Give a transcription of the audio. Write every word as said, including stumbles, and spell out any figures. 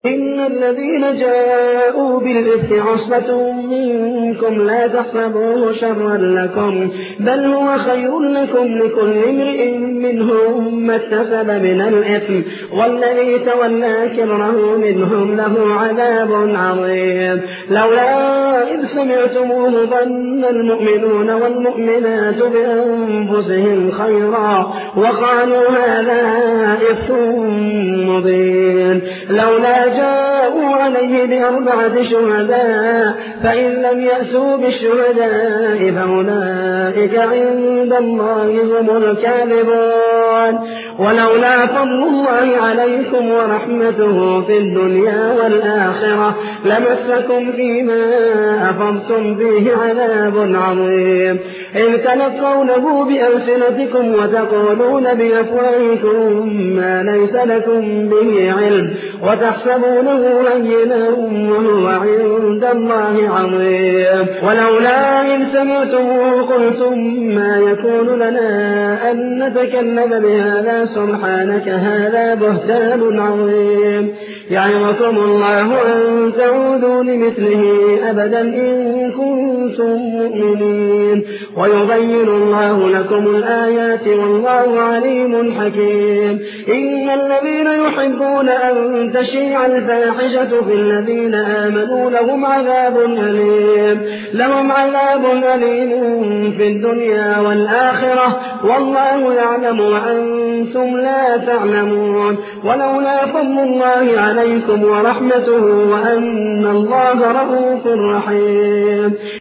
إن الذين جاءوا بالإفك عصبة منكم لا تحسبوه شرا لكم بل هو خير لكم لكل امرئ منهم ما اكتسب من الإثم والذي تولى كبره منهم له عذاب عظيم لولا إذ سمعتموه ظن المؤمنون والمؤمنات بأنفسهم خيرا وقالوا هذا إفك مبين لولا جاءوا عليه بأربعة شهداء فإن لم يأتوا بالشهداء فأولئك عند الله هم الكاذبون ولولا فضل الله عليكم ورحمته في الدنيا والآخرة لمسكم فيما أفضتم فيه عذاب عظيم إذ تلقونه بألسنتكم وتقولون بأفواهكم ما ليس لكم به علم وتحسبونه هينا وهو عند الله عظيم ولولا إن سمعتموه قلتم ما يكون لنا أن نتكلم بهذا سبحانك هذا بهتان عظيم يعظكم الله أن تعودوا لمثله أبدا إن كنتم مؤمنين ويبين الله لكم الآيات والله عليم حكيم إن الذين يحبون أن تشيع الفاحشة في الذين آمنوا لهم عذاب أليم لهم عذاب أليم في الدنيا والآخرة والله يعلم وأنتم لا تعلمون ولولا فضل الله عليكم ورحمته وأن الله رءوف رحيم